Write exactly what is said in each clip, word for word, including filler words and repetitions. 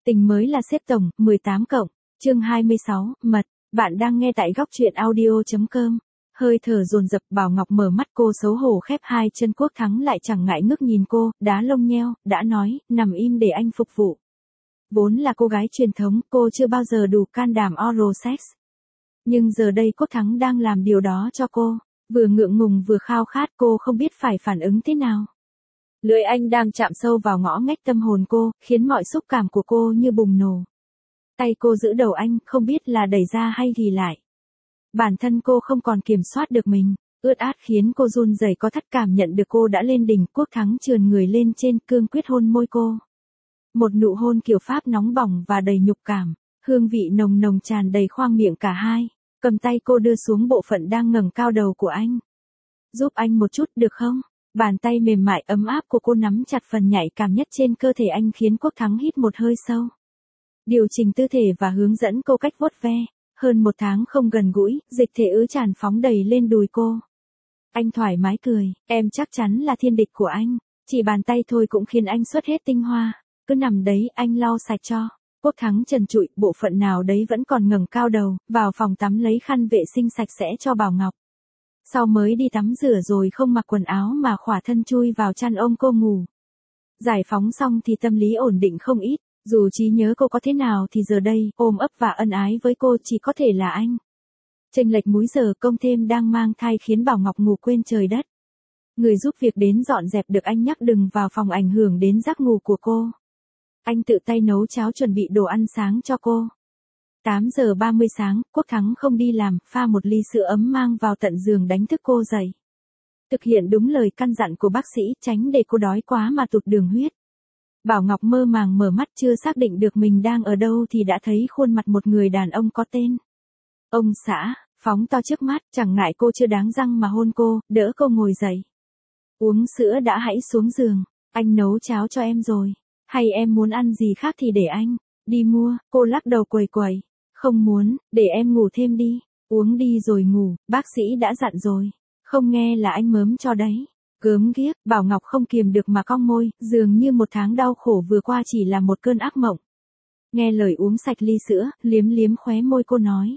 Tình mới là sếp tổng, mười tám cộng, chương hai mươi sáu, mật, bạn đang nghe tại góc truyện audio.com. Hơi thở dồn dập, Bảo Ngọc mở mắt, cô xấu hổ khép hai chân, Quốc Thắng lại chẳng ngại ngước nhìn cô, đá lông nheo, đã nói, nằm im để anh phục vụ. Vốn là cô gái truyền thống, cô chưa bao giờ đủ can đảm oral sex. Nhưng giờ đây Quốc Thắng đang làm điều đó cho cô, vừa ngượng ngùng vừa khao khát, cô không biết phải phản ứng thế nào. Lưỡi anh đang chạm sâu vào ngõ ngách tâm hồn cô, khiến mọi xúc cảm của cô như bùng nổ. Tay cô giữ đầu anh, không biết là đẩy ra hay ghì lại. Bản thân cô không còn kiểm soát được mình, ướt át khiến cô run rẩy, có thắt cảm nhận được cô đã lên đỉnh. Quốc Thắng trườn người lên trên, cương quyết hôn môi cô. Một nụ hôn kiểu Pháp nóng bỏng và đầy nhục cảm, hương vị nồng nồng tràn đầy khoang miệng cả hai. Cầm tay cô đưa xuống bộ phận đang ngẩng cao đầu của anh. Giúp anh một chút được không? Bàn tay mềm mại ấm áp của cô nắm chặt phần nhạy cảm nhất trên cơ thể anh, khiến Quốc Thắng hít một hơi sâu. Điều chỉnh tư thể và hướng dẫn cô cách vuốt ve. Hơn một tháng không gần gũi, dịch thể ứ tràn phóng đầy lên đùi cô. Anh thoải mái cười, em chắc chắn là thiên địch của anh. Chỉ bàn tay thôi cũng khiến anh xuất hết tinh hoa. Cứ nằm đấy, anh lau sạch cho. Quốc Thắng trần trụi, bộ phận nào đấy vẫn còn ngẩng cao đầu, vào phòng tắm lấy khăn vệ sinh sạch sẽ cho Bảo Ngọc. Sau mới đi tắm rửa rồi không mặc quần áo mà khỏa thân chui vào chăn ôm cô ngủ. Giải phóng xong thì tâm lý ổn định không ít, dù trí nhớ cô có thế nào thì giờ đây, ôm ấp và ân ái với cô chỉ có thể là anh. Chênh lệch múi giờ, công thêm đang mang thai khiến Bảo Ngọc ngủ quên trời đất. Người giúp việc đến dọn dẹp được anh nhắc đừng vào phòng ảnh hưởng đến giấc ngủ của cô. Anh tự tay nấu cháo chuẩn bị đồ ăn sáng cho cô. tám giờ ba mươi sáng, Quốc Thắng không đi làm, pha một ly sữa ấm mang vào tận giường đánh thức cô dậy. Thực hiện đúng lời căn dặn của bác sĩ, tránh để cô đói quá mà tụt đường huyết. Bảo Ngọc mơ màng mở mắt, chưa xác định được mình đang ở đâu thì đã thấy khuôn mặt một người đàn ông có tên. Ông xã, phóng to trước mắt, chẳng ngại cô chưa đáng răng mà hôn cô, đỡ cô ngồi dậy. Uống sữa đã, hãy xuống giường, anh nấu cháo cho em rồi. Hay em muốn ăn gì khác thì để anh đi mua. Cô lắc đầu quẩy quẩy. Không muốn, để em ngủ thêm đi. Uống đi rồi ngủ, bác sĩ đã dặn rồi. Không nghe là anh mớm cho đấy. Gớm ghiếc, Bảo Ngọc không kiềm được mà cong môi, dường như một tháng đau khổ vừa qua chỉ là một cơn ác mộng. Nghe lời uống sạch ly sữa, liếm liếm khóe môi cô nói.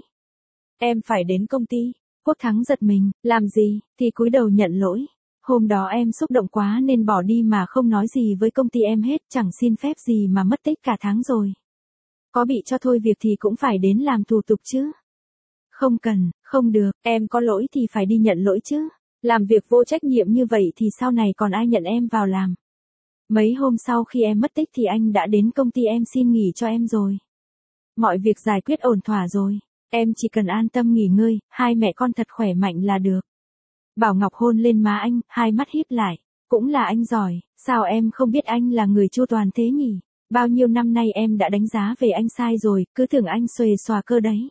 Em phải đến công ty. Quốc Thắng giật mình, làm gì, thì cúi đầu nhận lỗi. Hôm đó em xúc động quá nên bỏ đi mà không nói gì với công ty em hết, chẳng xin phép gì mà mất tích cả tháng rồi. Có bị cho thôi việc thì cũng phải đến làm thủ tục chứ. Không cần, không được, em có lỗi thì phải đi nhận lỗi chứ. Làm việc vô trách nhiệm như vậy thì sau này còn ai nhận em vào làm. Mấy hôm sau khi em mất tích thì anh đã đến công ty em xin nghỉ cho em rồi. Mọi việc giải quyết ổn thỏa rồi. Em chỉ cần an tâm nghỉ ngơi, hai mẹ con thật khỏe mạnh là được. Bảo Ngọc hôn lên má anh, hai mắt híp lại. Cũng là anh giỏi, sao em không biết anh là người chu toàn thế nhỉ? Bao nhiêu năm nay em đã đánh giá về anh sai rồi, cứ tưởng anh xuề xòa cơ đấy.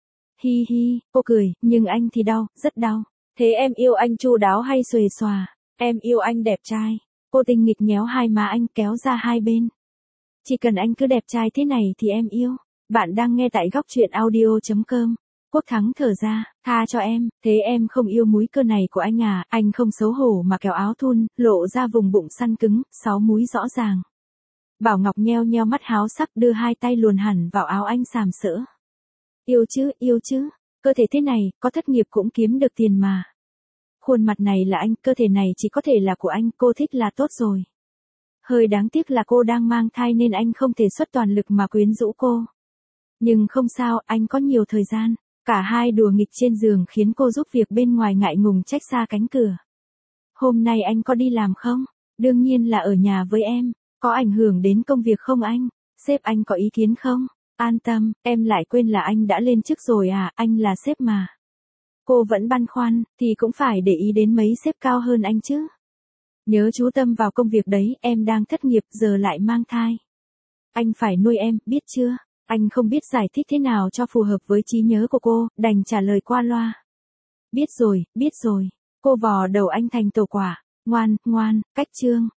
Hi hi, cô cười, nhưng anh thì đau, rất đau. Thế em yêu anh chu đáo hay xuề xòa? Em yêu anh đẹp trai. Cô tinh nghịch nhéo hai má anh, kéo ra hai bên. Chỉ cần anh cứ đẹp trai thế này thì em yêu. Bạn đang nghe tại góc truyện audio.com. Quốc Thắng thở ra, tha cho em, thế em không yêu múi cơ này của anh à? Anh không xấu hổ mà kéo áo thun, lộ ra vùng bụng săn cứng, sáu múi rõ ràng. Bảo Ngọc nheo nheo mắt háo sắc, đưa hai tay luồn hẳn vào áo anh sàm sỡ. Yêu chứ, yêu chứ, cơ thể thế này, có thất nghiệp cũng kiếm được tiền mà. Khuôn mặt này là anh, cơ thể này chỉ có thể là của anh, cô thích là tốt rồi. Hơi đáng tiếc là cô đang mang thai nên anh không thể xuất toàn lực mà quyến rũ cô. Nhưng không sao, anh có nhiều thời gian. Cả hai đùa nghịch trên giường khiến cô giúp việc bên ngoài ngại ngùng trách xa cánh cửa. Hôm nay anh có đi làm không? Đương nhiên là ở nhà với em. Có ảnh hưởng đến công việc không anh? Sếp anh có ý kiến không? An tâm, em lại quên là anh đã lên chức rồi à, anh là sếp mà. Cô vẫn băn khoăn, thì cũng phải để ý đến mấy sếp cao hơn anh chứ. Nhớ chú tâm vào công việc đấy, em đang thất nghiệp giờ lại mang thai. Anh phải nuôi em, biết chưa? Anh không biết giải thích thế nào cho phù hợp với trí nhớ của cô, đành trả lời qua loa. Biết rồi, biết rồi. Cô vò đầu anh thành tổ quả. Ngoan, ngoan, cách chương.